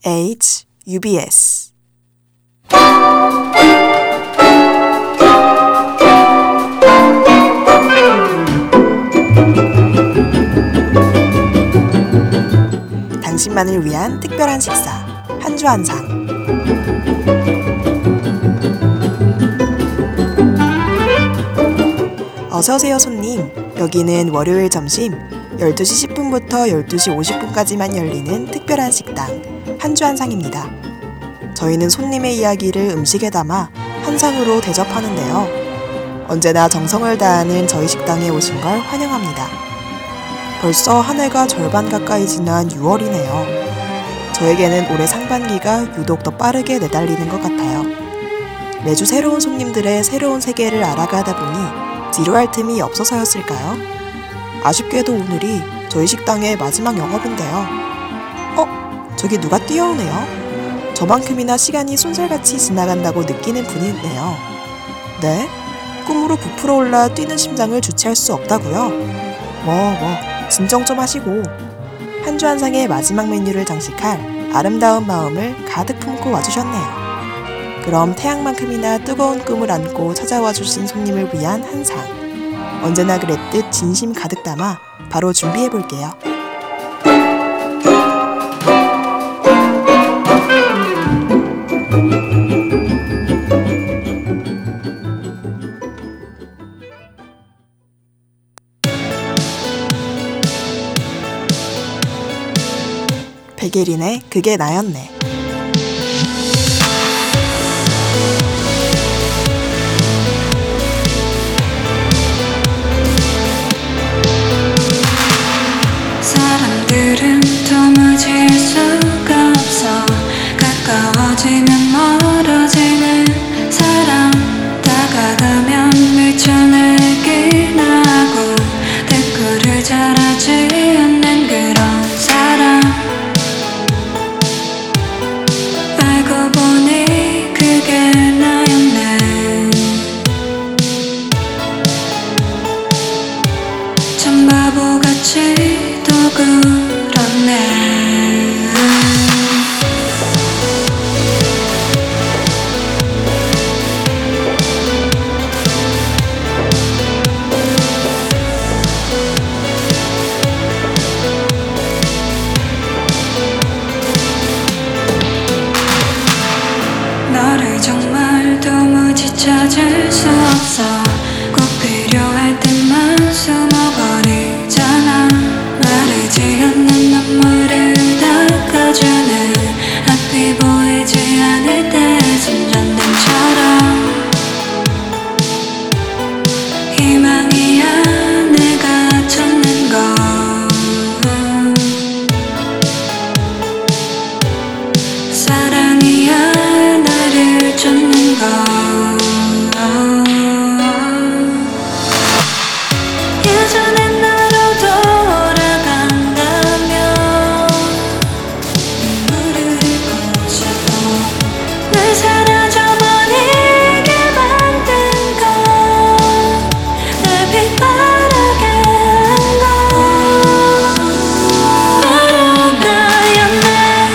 HUBS 당신만을 위한 특별한 식사 한 주 한상. 어서오세요 손님. 여기는 월요일 점심 12시 10분부터 12시 50분까지만 열리는 특별한 식당 한 주 한상입니다. 저희는 손님의 이야기를 음식에 담아 한상으로 대접하는데요. 언제나 정성을 다하는 저희 식당에 오신 걸 환영합니다. 벌써 한 해가 절반 가까이 지난 6월이네요. 저에게는 올해 상반기가 유독 더 빠르게 내달리는 것 같아요. 매주 새로운 손님들의 새로운 세계를 알아가다 보니 지루할 틈이 없어서였을까요? 아쉽게도 오늘이 저희 식당의 마지막 영업인데요. 저기 누가 뛰어오네요. 저만큼이나 시간이 쏜살같이 지나간다고 느끼는 분이 있네요. 네? 꿈으로 부풀어 올라 뛰는 심장을 주체할 수 없다고요? 진정 좀 하시고. 한 주 한상의 마지막 메뉴를 장식할 아름다운 마음을 가득 품고 와주셨네요. 그럼 태양만큼이나 뜨거운 꿈을 안고 찾아와 주신 손님을 위한 한상. 언제나 그랬듯 진심 가득 담아 바로 준비해볼게요. 백예린의 그게 나였네. 사람들은 도무지 알 수가 없어. 가까워지면 멀어지는 사람. 다가가면 밀쳐내긴 하고 대꾸를 잘하지 않는 그런 사람. 알고 보니 그게 나였네. 참 바보같이 또 그렇네. 너를 정말 도무지 찾을 수 없어. 꼭 필요할 때만 숨어버리잖아. 마르지 않는 눈물을 닦아주는 앞이 보이지 않을 때 손전등처럼. 희망이야 내가 찾는 거. 사랑이야 나를 쫓는 거. 예전의 나로 돌아간다면 눈물을 꽂혀도 날 사라져버리게 만든 건 날 빛바라게 한 건 바로 나였네.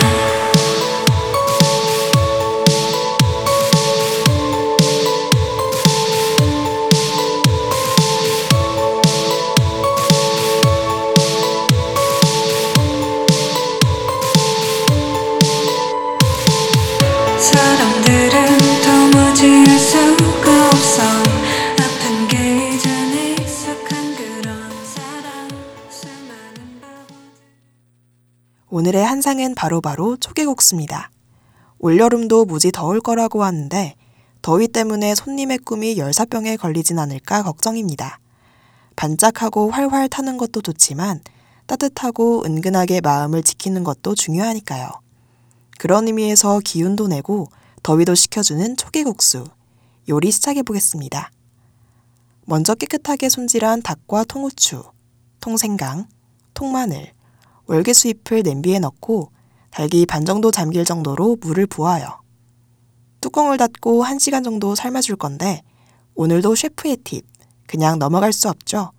사람들은 도무지 알 수가 없어. 아픈 게 이젠 익숙한 그런 사람. 수많은 바보들. 오늘의 한상은 바로 초계국수입니다. 올여름도 무지 더울 거라고 하는데 더위 때문에 손님의 꿈이 열사병에 걸리진 않을까 걱정입니다. 반짝하고 활활 타는 것도 좋지만 따뜻하고 은근하게 마음을 지키는 것도 중요하니까요. 그런 의미에서 기운도 내고 더위도 식혀주는 초계국수. 요리 시작해보겠습니다. 먼저 깨끗하게 손질한 닭과 통후추, 통생강, 통마늘, 월계수잎을 냄비에 넣고 닭이 반 정도 잠길 정도로 물을 부어요. 뚜껑을 닫고 1시간 정도 삶아줄 건데 오늘도 셰프의 팁, 그냥 넘어갈 수 없죠.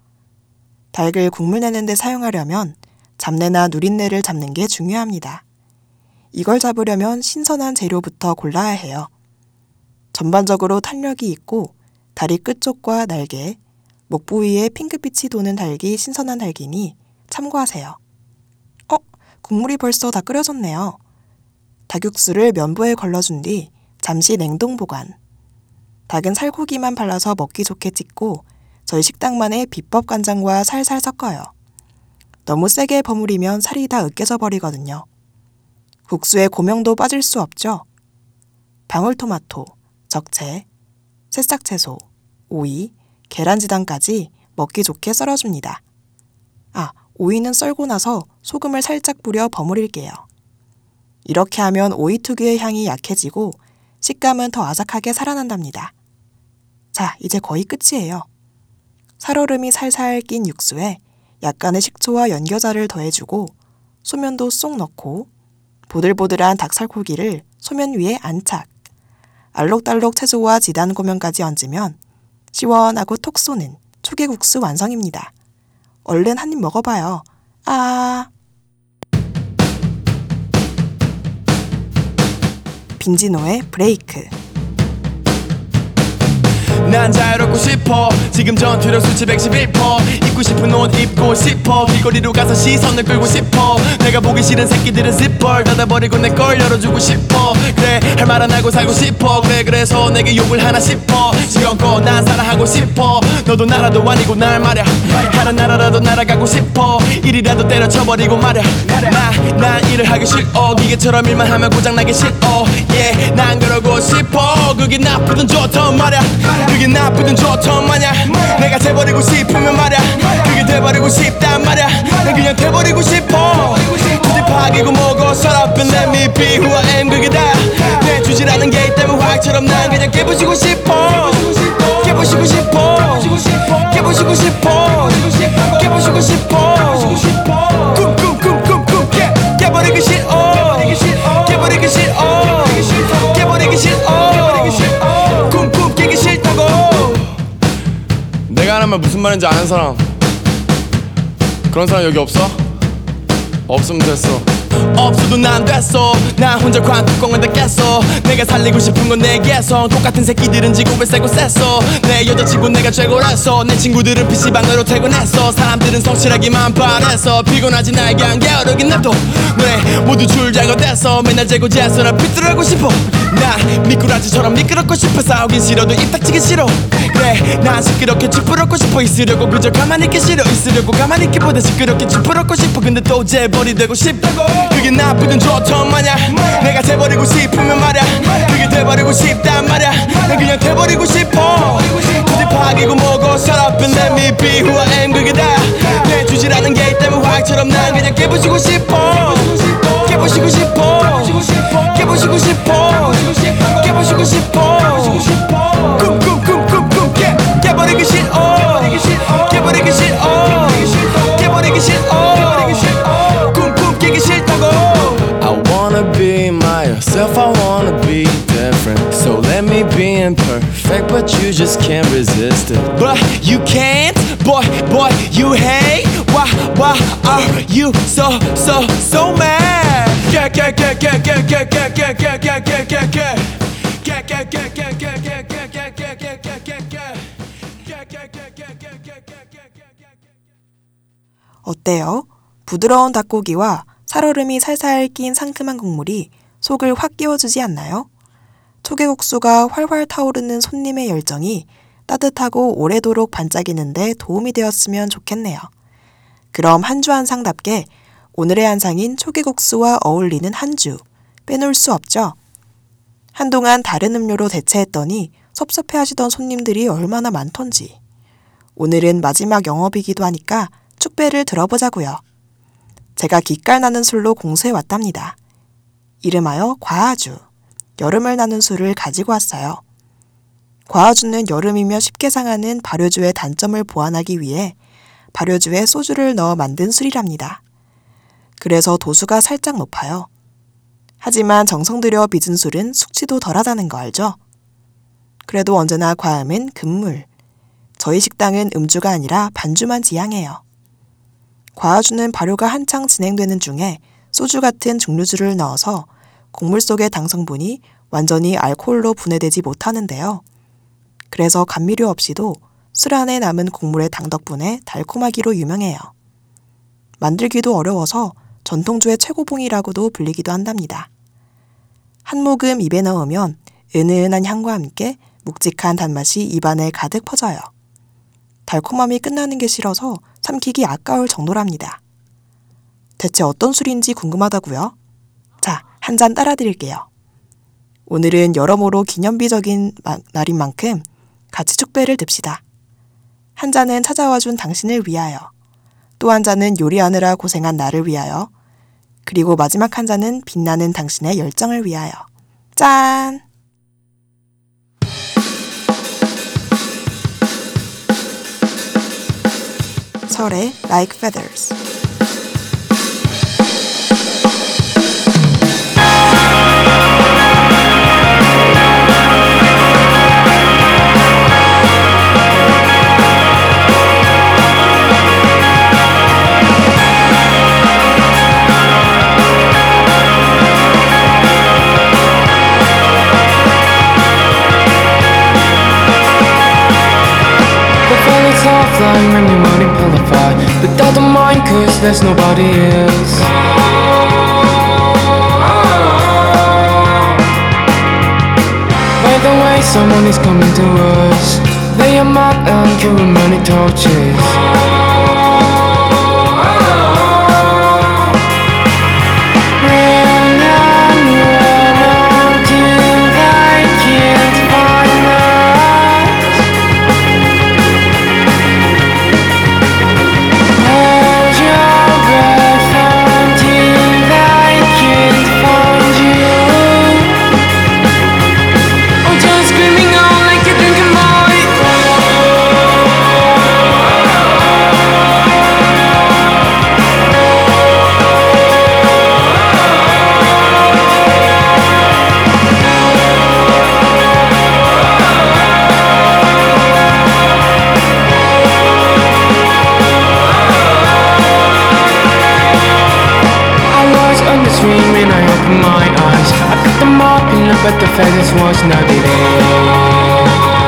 닭을 국물 내는 데 사용하려면 잡내나 누린내를 잡는 게 중요합니다. 이걸 잡으려면 신선한 재료부터 골라야 해요. 전반적으로 탄력이 있고 다리 끝쪽과 날개, 목 부위에 핑크빛이 도는 닭이 신선한 닭이니 참고하세요. 국물이 벌써 다 끓여졌네요. 닭육수를 면보에 걸러준 뒤 잠시 냉동 보관. 닭은 살코기만 발라서 먹기 좋게 찢고 저희 식당만의 비법 간장과 살살 섞어요. 너무 세게 버무리면 살이 다 으깨져 버리거든요. 국수에 고명도 빠질 수 없죠. 방울토마토, 적채, 새싹채소, 오이, 계란지단까지 먹기 좋게 썰어줍니다. 오이는 썰고 나서 소금을 살짝 뿌려 버무릴게요. 이렇게 하면 오이 특유의 향이 약해지고 식감은 더 아삭하게 살아난답니다. 자, 이제 거의 끝이에요. 살얼음이 살살 낀 육수에 약간의 식초와 연겨자를 더해주고 소면도 쏙 넣고 보들보들한 닭살코기를 소면 위에 안착. 알록달록 채소와 지단 고명까지 얹으면 시원하고 톡 쏘는 초계국수 완성입니다. 얼른 한 입 먹어봐요. 빈지노의 브레이크. 난 자유롭고 싶어 지금 전투력 수치 111% 입고 싶은 옷 입고 싶어 길거리로 가서 시선을 끌고 싶어 내가 보기 싫은 새끼들은 zipper 닫아버리고 내 걸 열어주고 싶어 그래 할 말 안 하고 살고 싶어 그래서 내게 욕을 하나 싶어 지금껏 난 사랑하고 싶어 너도 나라도 아니고 날 말야 다른 나라라도 날아가고 싶어 일이라도 때려쳐버리고 말야 난 일을 하기 싫어 기계처럼 일만 하면 고장나기 싫어 yeah 난 그러고 싶어 그게 나쁘든 좋던 말야 그게 나쁘든 좋던 마냐 내가 돼버리고 싶으면 말야 그게 돼버리고 싶단 말야 난 그냥 돼버리고 싶어 굳이 파기고 뭐고 shut up and let me be who I am 그게 다내 주지라는 게 때문에 화학처럼 난 그냥 깨부시고 싶어 깨부시고 싶어 깨부시고 싶어 깨부시고 싶어 꿈꿈꿈꿈꿈 깨버리기 싫어 깨버리기 싫어 깨버리기 싫어 꿈꿈 깨기 싫다고 내가 하는 말 무슨 말인지 아는 사람 그런 사람 여기 없어? 없으면 됐어 없어도 난 됐어 나 혼자 관뚜껑을 다 깼어 내가 살리고 싶은 건 내 개성 똑같은 새끼들은 지구에 세고 셌어 내 여자친구 내가 최고랬어 내 친구들은 PC방으로 퇴근했어 사람들은 성실하기만 바랬어 피곤하지 나에게 안 게으르긴 냅둬 왜 모두 줄자가 됐어 맨날 재고 재서나 삐뚤하고 싶어 나 미꾸라지처럼 미끄럽고 싶어 싸우긴 싫어도 입 닥치기 싫어 그래 난 시끄럽게 찌푸럽고 싶어 있으려고 그저 가만히 있기 싫어 있으려고 가만히 있기보다 시끄럽게 찌푸럽고 싶어 근데 또 재벌이 되고 싶다고 그게 나쁘든 좋던 마냐 내가 돼버리고 싶으면 말야 그게 돼버리고 싶단 말야 난 그냥 돼버리고 싶어 굳이 파기고 뭐고 shut up and let me be who I am 그게 다내 주지라는 게 때문에 화학처럼 난 그냥 깨부시고 싶어 깨부시고 싶어 깨부시고 싶어 깨부시고 싶어 꿈꿈꿈꿈꿈 깨버리기 싫어 깨버리기 싫어 깨버리기 싫어 꿈꿈 깨기 싫다고 I wanna be myself I wanna be different So let me be imperfect But you just can't resist it But you can't Boy you hate Why are you so mad 어때요? 부드러운 닭고기와 살얼음이 살살 낀 상큼한 국물이 속을 확 깨워주지 않나요? 초계국수가 활활 타오르는 손님의 열정이 따뜻하고 오래도록 반짝이는데 도움이 되었으면 좋겠네요. 그럼 한 주 한상답게 오늘의 한상인 초계국수와 어울리는 한 주 빼놓을 수 없죠. 한동안 다른 음료로 대체했더니 섭섭해하시던 손님들이 얼마나 많던지. 오늘은 마지막 영업이기도 하니까 축배를 들어보자고요. 제가 기깔 나는 술로 공수해왔답니다. 이름하여 과아주, 여름을 나는 술을 가지고 왔어요. 과아주는 여름이면 쉽게 상하는 발효주의 단점을 보완하기 위해 발효주에 소주를 넣어 만든 술이랍니다. 그래서 도수가 살짝 높아요. 하지만 정성 들여 빚은 술은 숙취도 덜하다는 거 알죠? 그래도 언제나 과음은 금물. 저희 식당은 음주가 아니라 반주만 지향해요. 과아주는 발효가 한창 진행되는 중에 소주 같은 증류주를 넣어서 곡물 속의 당성분이 완전히 알코올로 분해되지 못하는데요. 그래서 감미료 없이도 술 안에 남은 곡물의 당 덕분에 달콤하기로 유명해요. 만들기도 어려워서 전통주의 최고봉이라고도 불리기도 한답니다. 한 모금 입에 넣으면 은은한 향과 함께 묵직한 단맛이 입안에 가득 퍼져요. 달콤함이 끝나는 게 싫어서 삼키기 아까울 정도랍니다. 대체 어떤 술인지 궁금하다고요? 자, 한 잔 따라 드릴게요. 오늘은 여러모로 기념비적인 날인 만큼 같이 축배를 듭시다. 한 잔은 찾아와준 당신을 위하여, 또 한 잔은 요리하느라 고생한 나를 위하여, 그리고 마지막 한 잔은 빛나는 당신의 열정을 위하여. 짠! 설의 Like Feathers. Flying when you're running qualified, but I don't mind cause there's nobody else. By the way, someone is coming to us. They are mad and carrying many torches. Run and run until they can't find us. Hold your breath until they can't find you. Oh, just screaming out like a drunken boy. I was on the stream and I opened my eyes. I picked them up and looked but the feathers was not there.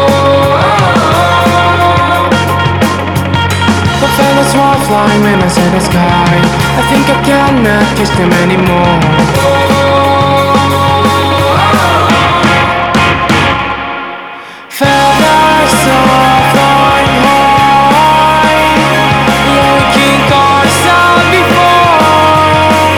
The feathers were flying when I saw the sky. I think I cannot kiss them anymore. Feathers are flying high, like king cars out before.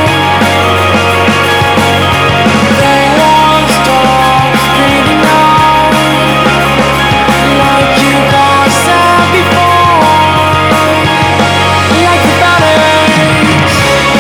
They won't stop breathing out, like you guys said before. Like the batteries.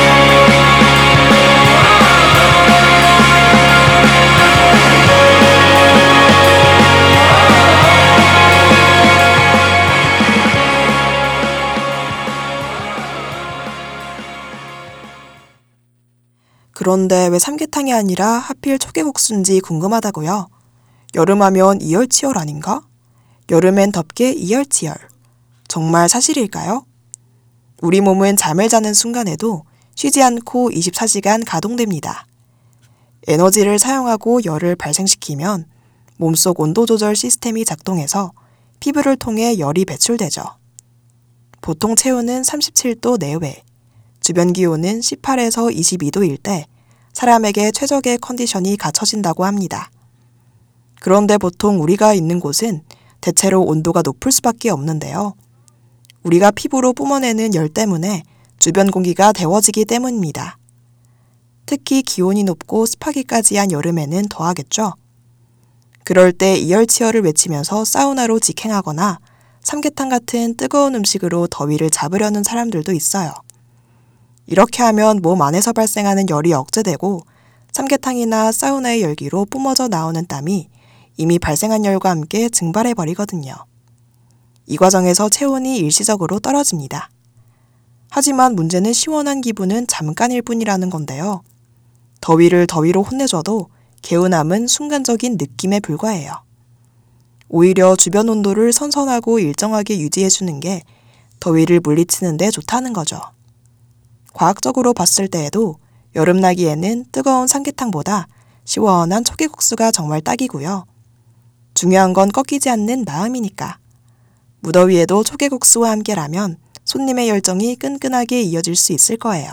그런데 왜 삼계탕이 아니라 하필 초계국수인지 궁금하다고요? 여름하면 이열치열 아닌가? 여름엔 덥게 이열치열. 정말 사실일까요? 우리 몸은 잠을 자는 순간에도 쉬지 않고 24시간 가동됩니다. 에너지를 사용하고 열을 발생시키면 몸속 온도 조절 시스템이 작동해서 피부를 통해 열이 배출되죠. 보통 체온은 37도 내외, 주변 기온은 18에서 22도일 때 사람에게 최적의 컨디션이 갖춰진다고 합니다. 그런데 보통 우리가 있는 곳은 대체로 온도가 높을 수밖에 없는데요. 우리가 피부로 뿜어내는 열 때문에 주변 공기가 데워지기 때문입니다. 특히 기온이 높고 습하기까지 한 여름에는 더하겠죠. 그럴 때 이열치열을 외치면서 사우나로 직행하거나 삼계탕 같은 뜨거운 음식으로 더위를 잡으려는 사람들도 있어요. 이렇게 하면 몸 안에서 발생하는 열이 억제되고 삼계탕이나 사우나의 열기로 뿜어져 나오는 땀이 이미 발생한 열과 함께 증발해버리거든요. 이 과정에서 체온이 일시적으로 떨어집니다. 하지만 문제는 시원한 기분은 잠깐일 뿐이라는 건데요. 더위를 더위로 혼내줘도 개운함은 순간적인 느낌에 불과해요. 오히려 주변 온도를 선선하고 일정하게 유지해주는 게 더위를 물리치는 데 좋다는 거죠. 과학적으로 봤을 때에도 여름나기에는 뜨거운 삼계탕보다 시원한 초계국수가 정말 딱이고요. 중요한 건 꺾이지 않는 마음이니까. 무더위에도 초계국수와 함께라면 손님의 열정이 끈끈하게 이어질 수 있을 거예요.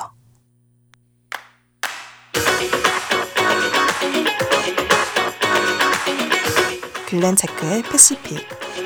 글렌체크의 패시픽.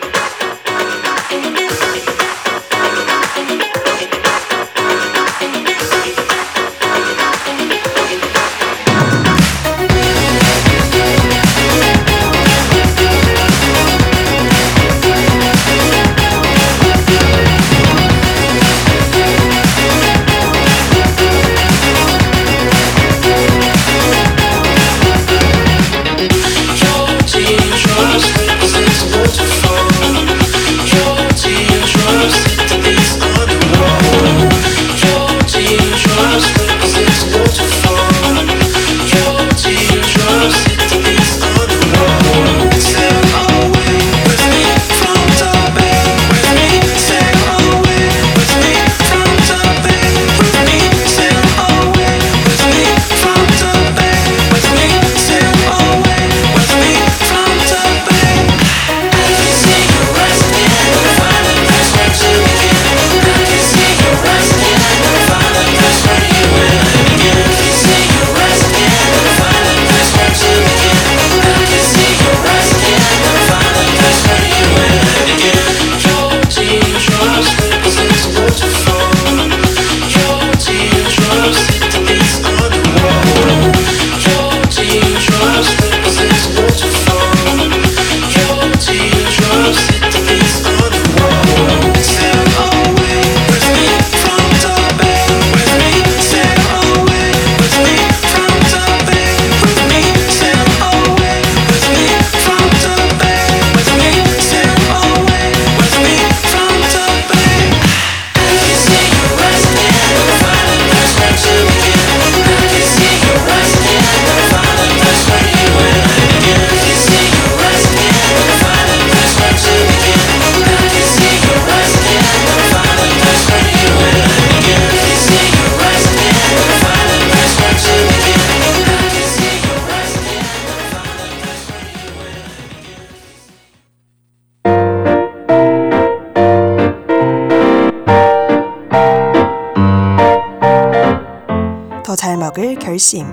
더 잘 먹을 결심.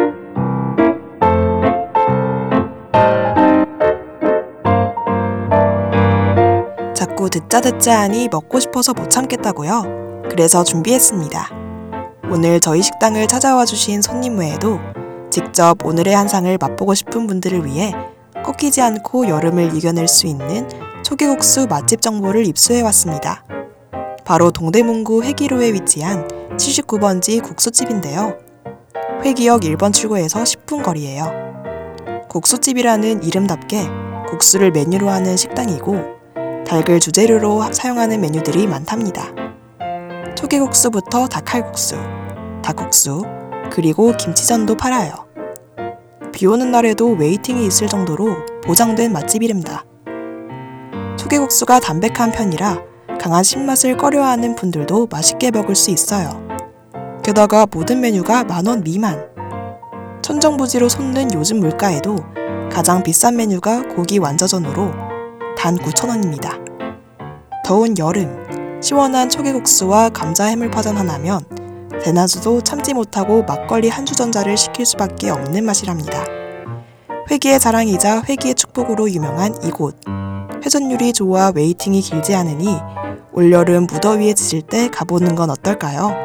자꾸 듣자 하니 먹고 싶어서 못 참겠다고요? 그래서 준비했습니다. 오늘 저희 식당을 찾아와 주신 손님 외에도 직접 오늘의 한상을 맛보고 싶은 분들을 위해 꺾이지 않고 여름을 이겨낼 수 있는 초계국수 맛집 정보를 입수해왔습니다. 바로 동대문구 회기로에 위치한 79번지 국수집인데요. 회기역 1번 출구에서 10분 거리예요. 국수집이라는 이름답게 국수를 메뉴로 하는 식당이고 닭을 주재료로 사용하는 메뉴들이 많답니다. 초계국수부터 닭칼국수, 닭국수, 그리고 김치전도 팔아요. 비 오는 날에도 웨이팅이 있을 정도로 보장된 맛집이랍니다. 초계국수가 담백한 편이라 강한 신맛을 꺼려하는 분들도 맛있게 먹을 수 있어요. 게다가 모든 메뉴가 10,000원 미만. 천정부지로 솟는 요즘 물가에도 가장 비싼 메뉴가 고기 완자전으로 단 9,000원입니다. 더운 여름, 시원한 초계국수와 감자 해물파전 하나면 대낮에도 참지 못하고 막걸리 한 주전자를 시킬 수밖에 없는 맛이랍니다. 회기의 자랑이자 회기의 축복으로 유명한 이곳. 회전율이 좋아 웨이팅이 길지 않으니 올여름 무더위에 지칠 때 가보는 건 어떨까요?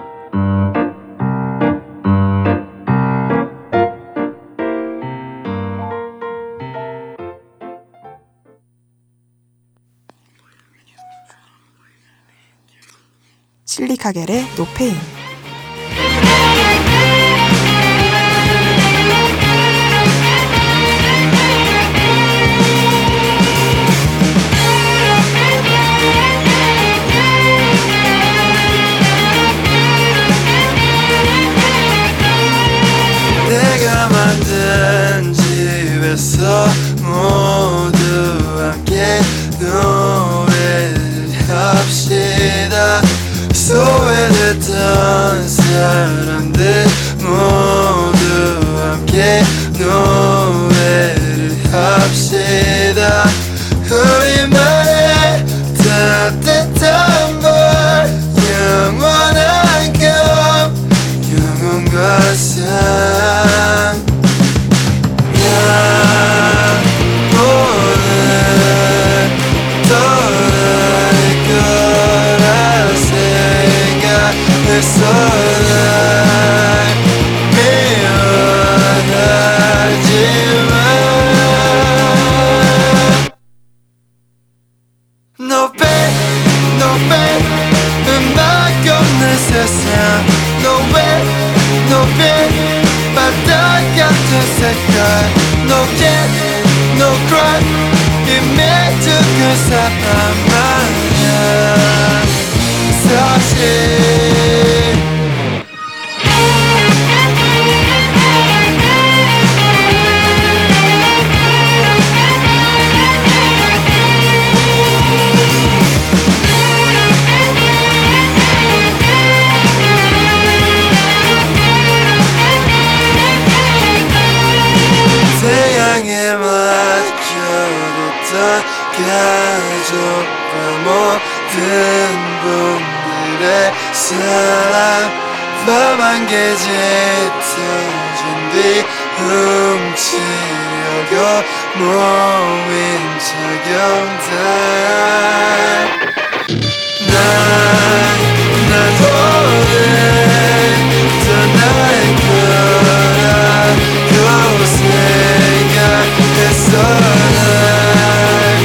실리카겔의 노페인. 내가 만든 집에서 모두 함께 노래를 합시다. 소외됐던 색깔 No get, no cry 이미 그 사람만이야 사실 태양에 맞춰뒀던 가족과 모든 분들의 사랑 밤 안개 짙어진 뒤 훔치려고 모인 적용달 난 오늘 떠날 거라고 생각했어 날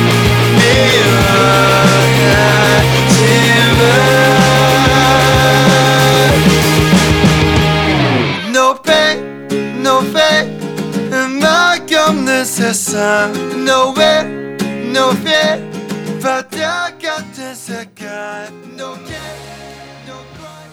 미워하지만 No pain, no fate 음악 없는 세상 Nowhere, no fear 바다 같은 색깔 No care, no cry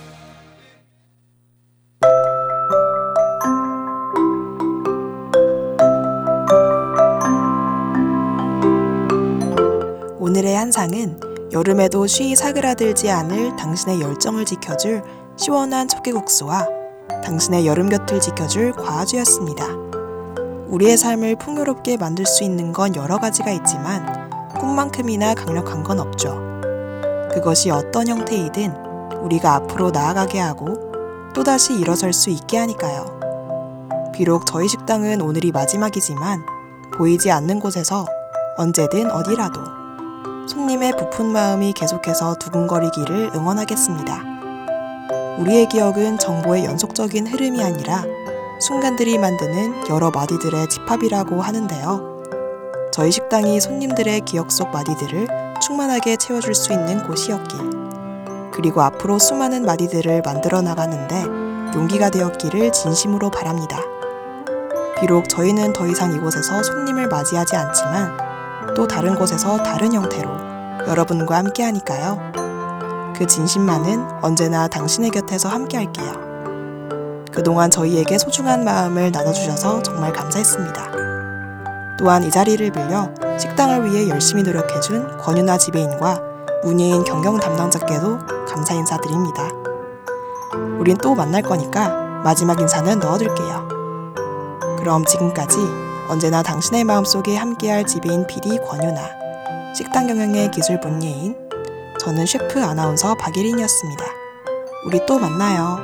오늘의 한상은 여름에도 쉬이 사그라들지 않을 당신의 열정을 지켜줄 시원한 초계국수와 당신의 여름 곁을 지켜줄 과아주였습니다. 우리의 삶을 풍요롭게 만들 수 있는 건 여러 가지가 있지만 꿈만큼이나 강력한 건 없죠. 그것이 어떤 형태이든 우리가 앞으로 나아가게 하고 또다시 일어설 수 있게 하니까요. 비록 저희 식당은 오늘이 마지막이지만 보이지 않는 곳에서 언제든 어디라도 손님의 부푼 마음이 계속해서 두근거리기를 응원하겠습니다. 우리의 기억은 정보의 연속적인 흐름이 아니라 순간들이 만드는 여러 마디들의 집합이라고 하는데요. 저희 식당이 손님들의 기억 속 마디들을 충만하게 채워줄 수 있는 곳이었길, 그리고 앞으로 수많은 마디들을 만들어 나가는데 용기가 되었기를 진심으로 바랍니다. 비록 저희는 더 이상 이곳에서 손님을 맞이하지 않지만 또 다른 곳에서 다른 형태로 여러분과 함께 하니까요. 그 진심만은 언제나 당신의 곁에서 함께 할게요. 그동안 저희에게 소중한 마음을 나눠주셔서 정말 감사했습니다. 또한 이 자리를 빌려 식당을 위해 열심히 노력해준 권유나 지배인과 문예인 경영 담당자께도 감사 인사드립니다. 우린 또 만날 거니까 마지막 인사는 넣어둘게요. 그럼 지금까지 언제나 당신의 마음속에 함께할 지배인 PD 권유나, 식당 경영의 기술 문예인, 저는 셰프 아나운서 박예린이었습니다. 우리 또 만나요.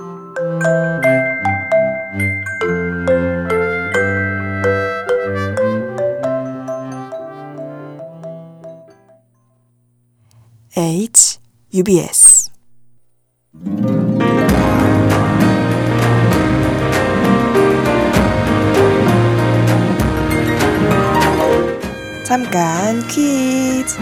UBS 잠깐 퀴즈.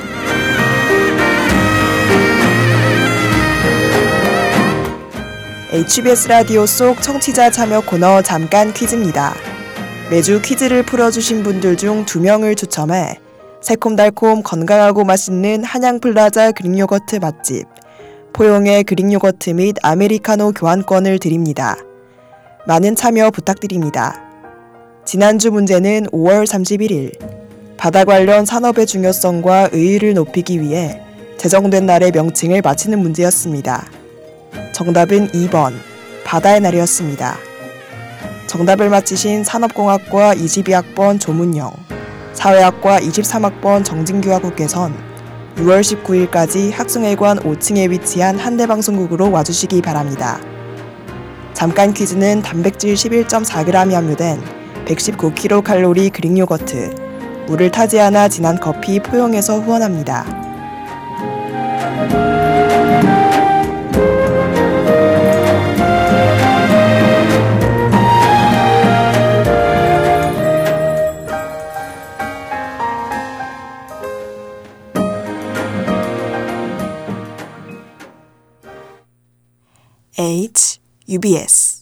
HBS 라디오 속 청취자 참여 코너 잠깐 퀴즈입니다. 매주 퀴즈를 풀어주신 분들 중 2명을 추첨해 새콤달콤 건강하고 맛있는 한양플라자 그릭요거트 맛집 포용의 그릭요거트 및 아메리카노 교환권을 드립니다. 많은 참여 부탁드립니다. 지난주 문제는 5월 31일 바다 관련 산업의 중요성과 의의를 높이기 위해 제정된 날의 명칭을 맞히는 문제였습니다. 정답은 2번 바다의 날이었습니다. 정답을 맞히신 산업공학과 22학번 조문영, 사회학과 23학번 정진규학우께선 6월 19일까지 학생회관 5층에 위치한 한대방송국으로 와주시기 바랍니다. 잠깐 퀴즈는 단백질 11.4g이 함유된 119kcal 그릭요거트, 물을 타지 않아 진한 커피 포용에서 후원합니다. UBS